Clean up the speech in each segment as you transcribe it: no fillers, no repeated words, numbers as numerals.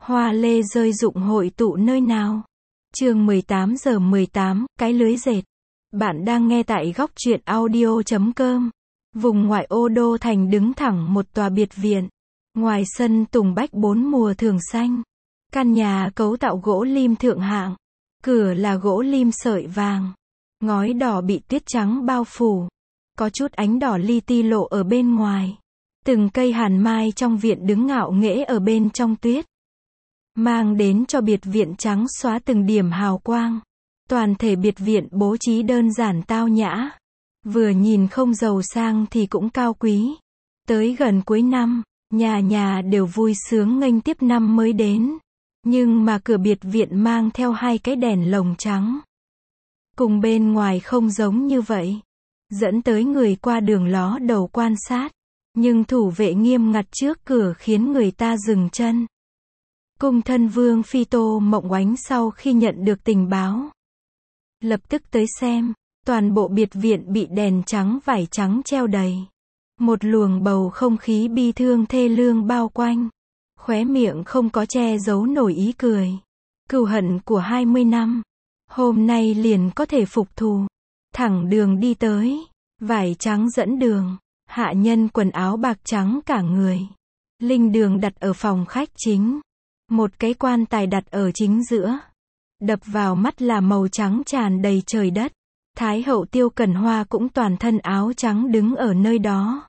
Hoa lê rơi rụng hội tụ nơi nào? Chương 18:18, cái lưới dệt. Bạn đang nghe tại góc truyện audio.com. Vùng ngoại ô đô thành đứng thẳng một tòa biệt viện. Ngoài sân tùng bách bốn mùa thường xanh. Căn nhà cấu tạo gỗ lim thượng hạng. Cửa là gỗ lim sợi vàng. Ngói đỏ bị tuyết trắng bao phủ. Có chút ánh đỏ li ti lộ ở bên ngoài. Từng cây hàn mai trong viện đứng ngạo nghễ ở bên trong tuyết. Mang đến cho biệt viện trắng xóa từng điểm hào quang. Toàn thể biệt viện bố trí đơn giản tao nhã. Vừa nhìn không giàu sang thì cũng cao quý. Tới gần cuối năm, nhà nhà đều vui sướng nghênh tiếp năm mới đến. Nhưng mà cửa biệt viện mang theo hai cái đèn lồng trắng. Cùng bên ngoài không giống như vậy. Dẫn tới người qua đường ló đầu quan sát. Nhưng thủ vệ nghiêm ngặt trước cửa khiến người ta dừng chân. Cung thân vương phi Tô Mộng Oánh sau khi nhận được tình báo, lập tức tới xem. Toàn bộ biệt viện bị đèn trắng vải trắng treo đầy. Một luồng bầu không khí bi thương thê lương bao quanh. Khóe miệng không có che giấu nổi ý cười. Cừu hận của 20 năm. Hôm nay liền có thể phục thù. Thẳng đường đi tới. Vải trắng dẫn đường. Hạ nhân quần áo bạc trắng cả người. Linh đường đặt ở phòng khách chính. Một cái quan tài đặt ở chính giữa. Đập vào mắt là màu trắng tràn đầy trời đất. Thái hậu Tiêu Cẩn Hoa cũng toàn thân áo trắng đứng ở nơi đó.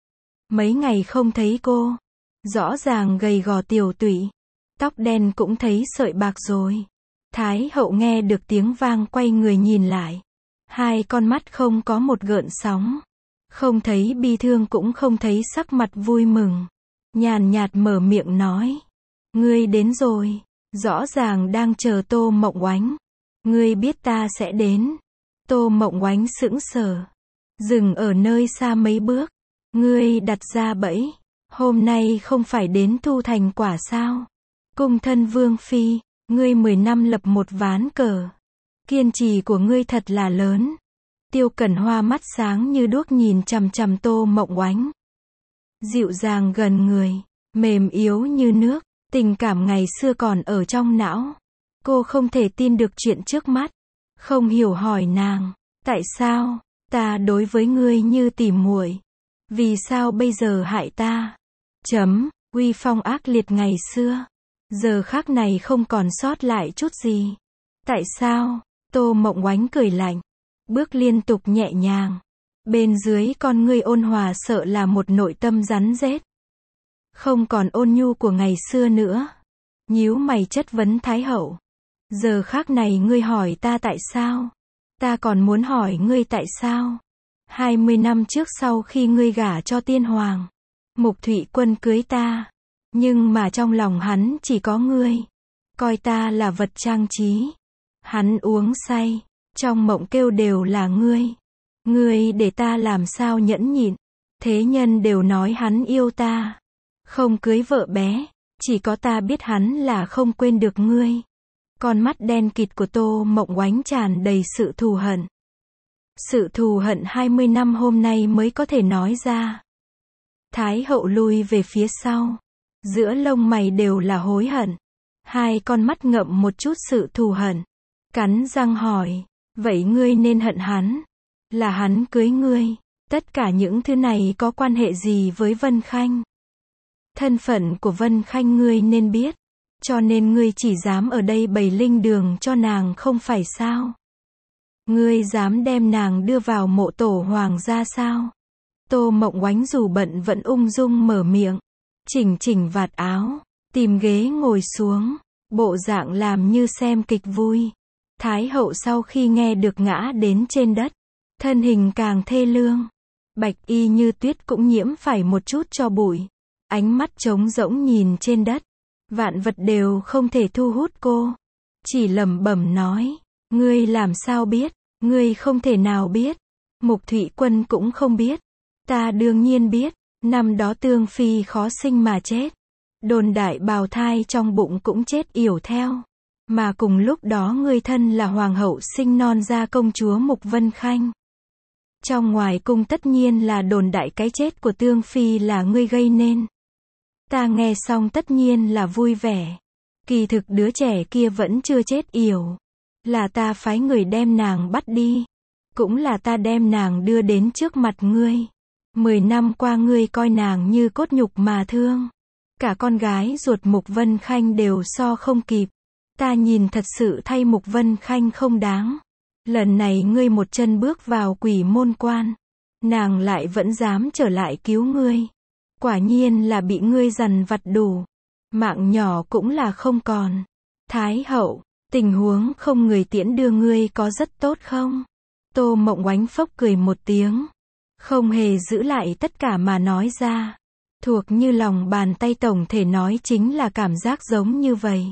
Mấy ngày không thấy cô. Rõ ràng gầy gò tiểu tụy. Tóc đen cũng thấy sợi bạc rồi. Thái hậu nghe được tiếng vang quay người nhìn lại. Hai con mắt không có một gợn sóng. Không thấy bi thương cũng không thấy sắc mặt vui mừng. Nhàn nhạt mở miệng nói. Ngươi đến rồi. Rõ ràng đang chờ Tô Mộng Oánh. Ngươi biết ta sẽ đến. Tô Mộng Oánh sững sờ. Dừng ở nơi xa mấy bước. Ngươi đặt ra bẫy. Hôm nay không phải đến thu thành quả sao? Cung thân vương phi. Ngươi 10 năm lập một ván cờ. Kiên trì của ngươi thật là lớn. Tiêu Cẩn Hoa mắt sáng như đuốc nhìn chằm chằm Tô Mộng Oánh. Dịu dàng gần người. Mềm yếu như nước. Tình cảm ngày xưa còn ở trong não. Cô không thể tin được chuyện trước mắt. Không hiểu hỏi nàng. Tại sao? Ta đối với ngươi như tỉ muội. Vì sao bây giờ hại ta? Uy phong ác liệt ngày xưa. Giờ khắc này không còn sót lại chút gì. Tại sao? Tô Mộng Oánh cười lạnh. Bước liên tục nhẹ nhàng. Bên dưới con ngươi ôn hòa sợ là một nội tâm rắn rết. Không còn ôn nhu của ngày xưa nữa. Nhíu mày chất vấn Thái hậu. Giờ khắc này ngươi hỏi ta tại sao? Ta còn muốn hỏi ngươi tại sao? 20 năm trước sau khi ngươi gả cho tiên hoàng. Mục Thụy Quân cưới ta. Nhưng mà trong lòng hắn chỉ có ngươi. Coi ta là vật trang trí. Hắn uống say. Trong mộng kêu đều là ngươi. Ngươi để ta làm sao nhẫn nhịn. Thế nhân đều nói hắn yêu ta. Không cưới vợ bé. Chỉ có ta biết hắn là không quên được ngươi. Con mắt đen kịt của Tô Mộng Oánh tràn đầy sự thù hận. Sự thù hận 20 năm hôm nay mới có thể nói ra. Thái hậu lui về phía sau. Giữa lông mày đều là hối hận. Hai con mắt ngậm một chút sự thù hận. Cắn răng hỏi. Vậy ngươi nên hận hắn. Là hắn cưới ngươi. Tất cả những thứ này có quan hệ gì với Vân Khanh? Thân phận của Vân Khanh ngươi nên biết. Cho nên ngươi chỉ dám ở đây bày linh đường cho nàng không phải sao? Ngươi dám đem nàng đưa vào mộ tổ hoàng gia sao? Tô Mộng Oánh dù bận vẫn ung dung mở miệng. Chỉnh chỉnh vạt áo. Tìm ghế ngồi xuống. Bộ dạng làm như xem kịch vui. Thái hậu sau khi nghe được ngã đến trên đất. Thân hình càng thê lương. Bạch y như tuyết cũng nhiễm phải một chút cho bụi. Ánh mắt trống rỗng nhìn trên đất. Vạn vật đều không thể thu hút cô. Chỉ lẩm bẩm nói. Ngươi làm sao biết? Ngươi không thể nào biết. Mục Thụy Quân cũng không biết. Ta đương nhiên biết. Năm đó Tương Phi khó sinh mà chết. Đồn đại bào thai trong bụng cũng chết yểu theo. Mà cùng lúc đó ngươi thân là hoàng hậu sinh non ra công chúa Mục Vân Khanh. Trong ngoài cung tất nhiên là đồn đại cái chết của Tương Phi là ngươi gây nên. Ta nghe xong tất nhiên là vui vẻ. Kỳ thực đứa trẻ kia vẫn chưa chết yểu. Là ta phái người đem nàng bắt đi. Cũng là ta đem nàng đưa đến trước mặt ngươi. 10 năm qua ngươi coi nàng như cốt nhục mà thương. Cả con gái ruột Mục Vân Khanh đều so không kịp. Ta nhìn thật sự thay Mục Vân Khanh không đáng. Lần này ngươi một chân bước vào quỷ môn quan. Nàng lại vẫn dám trở lại cứu ngươi. Quả nhiên là bị ngươi dằn vặt đủ. Mạng nhỏ cũng là không còn. Thái hậu, tình huống không người tiễn đưa ngươi có rất tốt không? Tô Mộng Oánh phốc cười một tiếng. Không hề giữ lại tất cả mà nói ra. Thuộc như lòng bàn tay, tổng thể nói chính là cảm giác giống như vậy.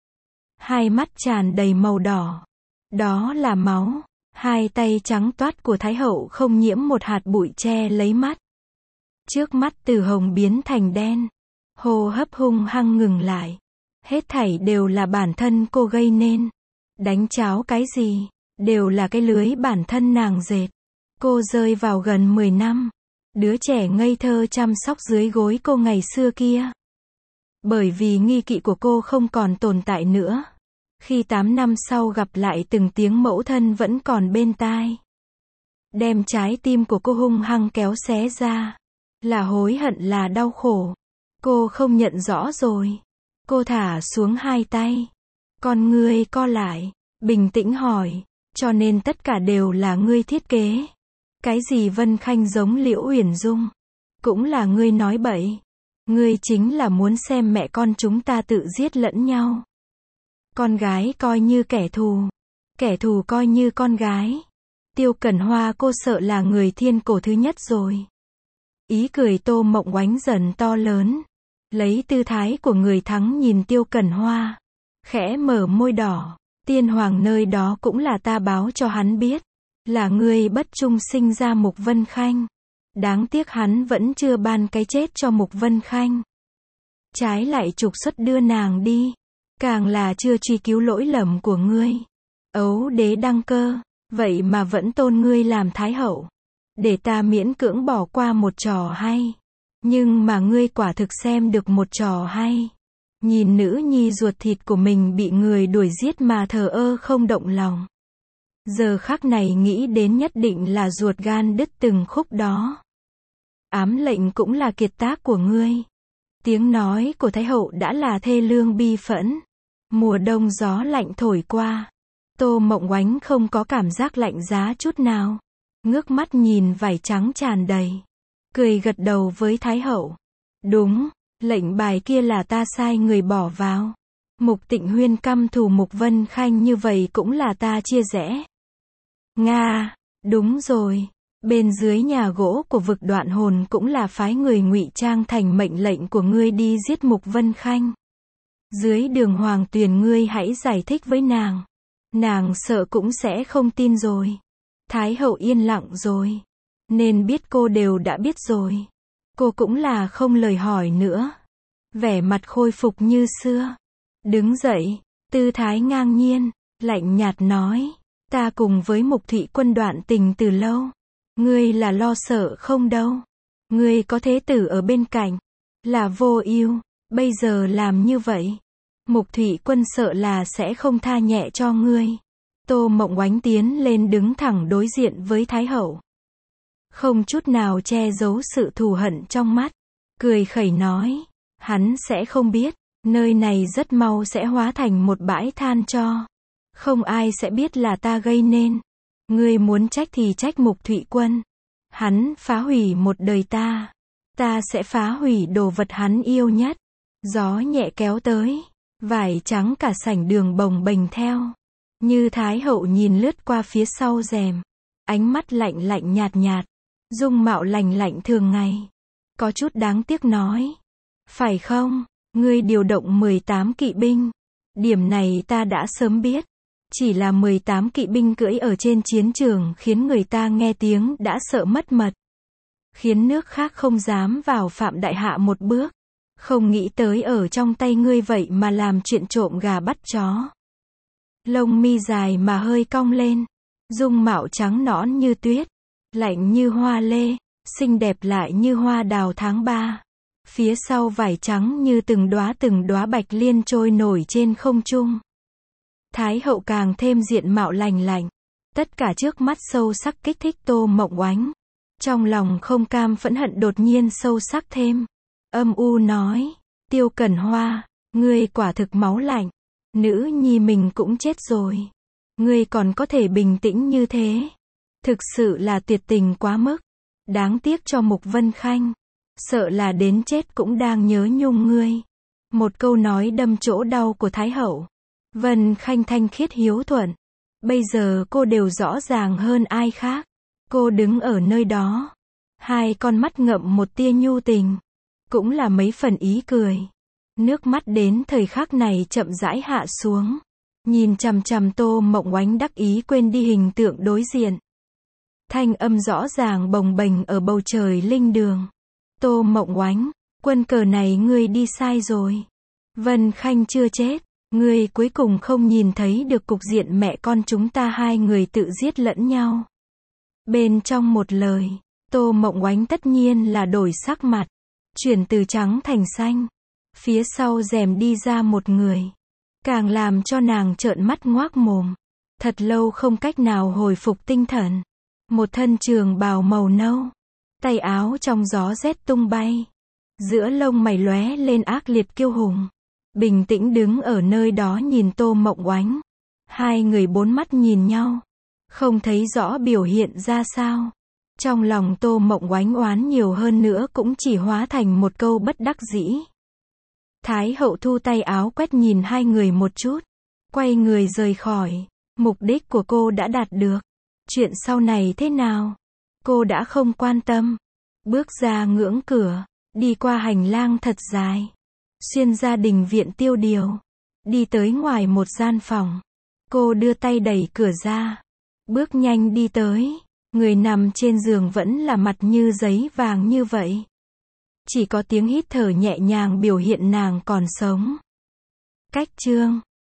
Hai mắt tràn đầy màu đỏ. Đó là máu. Hai tay trắng toát của Thái hậu không nhiễm một hạt bụi che lấy mắt. Trước mắt từ hồng biến thành đen. Hô hấp hung hăng ngừng lại. Hết thảy đều là bản thân cô gây nên. Đánh cháo cái gì? Đều là cái lưới bản thân nàng dệt. Cô rơi vào gần 10 năm. Đứa trẻ ngây thơ chăm sóc dưới gối cô ngày xưa kia. Bởi vì nghi kỵ của cô không còn tồn tại nữa. Khi 8 năm sau gặp lại từng tiếng mẫu thân vẫn còn bên tai. Đem trái tim của cô hung hăng kéo xé ra. Là hối hận, là đau khổ. Cô không nhận rõ rồi. Cô thả xuống hai tay. Con ngươi co lại. Bình tĩnh hỏi. Cho nên tất cả đều là ngươi thiết kế. Cái gì Vân Khanh giống Liễu Uyển Dung? Cũng là ngươi nói bậy. Ngươi chính là muốn xem mẹ con chúng ta tự giết lẫn nhau. Con gái coi như kẻ thù. Kẻ thù coi như con gái. Tiêu Cẩn Hoa cô sợ là người thiên cổ thứ nhất rồi. Ý cười Tô Mộng Oánh dần to lớn. Lấy tư thái của người thắng nhìn Tiêu Cẩn Hoa. Khẽ mở môi đỏ. Tiên hoàng nơi đó cũng là ta báo cho hắn biết. Là ngươi bất trung sinh ra Mục Vân Khanh. Đáng tiếc hắn vẫn chưa ban cái chết cho Mục Vân Khanh. Trái lại trục xuất đưa nàng đi. Càng là chưa truy cứu lỗi lầm của ngươi. Ấu đế đăng cơ. Vậy mà vẫn tôn ngươi làm thái hậu. Để ta miễn cưỡng bỏ qua một trò hay. Nhưng mà ngươi quả thực xem được một trò hay. Nhìn nữ nhi ruột thịt của mình bị người đuổi giết mà thờ ơ không động lòng. Giờ khắc này nghĩ đến nhất định là ruột gan đứt từng khúc đó. Ám lệnh cũng là kiệt tác của ngươi. Tiếng nói của Thái hậu đã là thê lương bi phẫn. Mùa đông gió lạnh thổi qua. Tô Mộng Oánh không có cảm giác lạnh giá chút nào. Ngước mắt nhìn vải trắng tràn đầy. Cười gật đầu với Thái hậu. Đúng, lệnh bài kia là ta sai người bỏ vào. Mục Tịnh Huyên căm thù Mục Vân Khanh như vậy cũng là ta chia rẽ. Nga, đúng rồi. Bên dưới nhà gỗ của vực Đoạn Hồn cũng là phái người ngụy trang thành mệnh lệnh của ngươi đi giết Mục Vân Khanh. Dưới đường Hoàng Tuyền ngươi hãy giải thích với nàng. Nàng sợ cũng sẽ không tin rồi. Thái hậu yên lặng rồi. Nên biết cô đều đã biết rồi. Cô cũng là không lời hỏi nữa. Vẻ mặt khôi phục như xưa. Đứng dậy, tư thái ngang nhiên, lạnh nhạt nói. Ta cùng với Mục Thụy Quân đoạn tình từ lâu. Ngươi là lo sợ không đâu. Ngươi có thế tử ở bên cạnh. Là vô ưu. Bây giờ làm như vậy. Mục Thụy Quân sợ là sẽ không tha nhẹ cho ngươi. Tô Mộng Oánh tiến lên đứng thẳng đối diện với Thái hậu. Không chút nào che giấu sự thù hận trong mắt. Cười khẩy nói. Hắn sẽ không biết. Nơi này rất mau sẽ hóa thành một bãi than tro. Không ai sẽ biết là ta gây nên. Ngươi muốn trách thì trách Mục Thụy Quân. Hắn phá hủy một đời ta. Ta sẽ phá hủy đồ vật hắn yêu nhất. Gió nhẹ kéo tới. Vải trắng cả sảnh đường bồng bềnh theo. Như Thái hậu nhìn lướt qua phía sau rèm. Ánh mắt lạnh lạnh nhạt nhạt. Dung mạo lành lạnh thường ngày. Có chút đáng tiếc nói. Phải không? Ngươi điều động 18 kỵ binh. Điểm này ta đã sớm biết. Chỉ là 18 kỵ binh cưỡi ở trên chiến trường khiến người ta nghe tiếng đã sợ mất mật. Khiến nước khác không dám vào phạm đại hạ một bước. Không nghĩ tới ở trong tay ngươi vậy mà làm chuyện trộm gà bắt chó. Lông mi dài mà hơi cong lên. Dung mạo trắng nõn như tuyết. Lạnh như hoa lê. Xinh đẹp lại như hoa đào tháng 3. Phía sau vải trắng như từng đóa bạch liên trôi nổi trên không trung. Thái hậu càng thêm diện mạo lành lạnh. Tất cả trước mắt sâu sắc kích thích Tô Mộng Oánh. Trong lòng không cam phẫn hận đột nhiên sâu sắc thêm. Âm u nói, Tiêu Cẩn Hoa, ngươi quả thực máu lạnh. Nữ nhi mình cũng chết rồi. Ngươi còn có thể bình tĩnh như thế. Thực sự là tuyệt tình quá mức. Đáng tiếc cho Mục Vân Khanh. Sợ là đến chết cũng đang nhớ nhung ngươi. Một câu nói đâm chỗ đau của Thái hậu. Vân Khanh thanh khiết hiếu thuận. Bây giờ cô đều rõ ràng hơn ai khác. Cô đứng ở nơi đó. Hai con mắt ngậm một tia nhu tình. Cũng là mấy phần ý cười. Nước mắt đến thời khắc này chậm rãi hạ xuống. Nhìn chằm chằm Tô Mộng Oánh đắc ý quên đi hình tượng đối diện. Thanh âm rõ ràng bồng bềnh ở bầu trời linh đường. Tô Mộng Oánh, quân cờ này ngươi đi sai rồi. Vân Khanh chưa chết. Ngươi cuối cùng không nhìn thấy được cục diện mẹ con chúng ta hai người tự giết lẫn nhau. Bên trong một lời, Tô Mộng Oánh tất nhiên là đổi sắc mặt. Chuyển từ trắng thành xanh. Phía sau rèm đi ra một người. Càng làm cho nàng trợn mắt ngoác mồm. Thật lâu không cách nào hồi phục tinh thần. Một thân trường bào màu nâu. Tay áo trong gió rét tung bay. Giữa lông mày lóe lên ác liệt kiêu hùng. Bình tĩnh đứng ở nơi đó nhìn Tô Mộng Oánh. Hai người bốn mắt nhìn nhau. Không thấy rõ biểu hiện ra sao. Trong lòng Tô Mộng Oánh oán nhiều hơn nữa cũng chỉ hóa thành một câu bất đắc dĩ. Thái hậu thu tay áo quét nhìn hai người một chút. Quay người rời khỏi. Mục đích của cô đã đạt được. Chuyện sau này thế nào? Cô đã không quan tâm. Bước ra ngưỡng cửa. Đi qua hành lang thật dài. Xuyên ra đình viện tiêu điều. Đi tới ngoài một gian phòng. Cô đưa tay đẩy cửa ra. Bước nhanh đi tới. Người nằm trên giường vẫn là mặt như giấy vàng như vậy. Chỉ có tiếng hít thở nhẹ nhàng biểu hiện nàng còn sống. Cách chương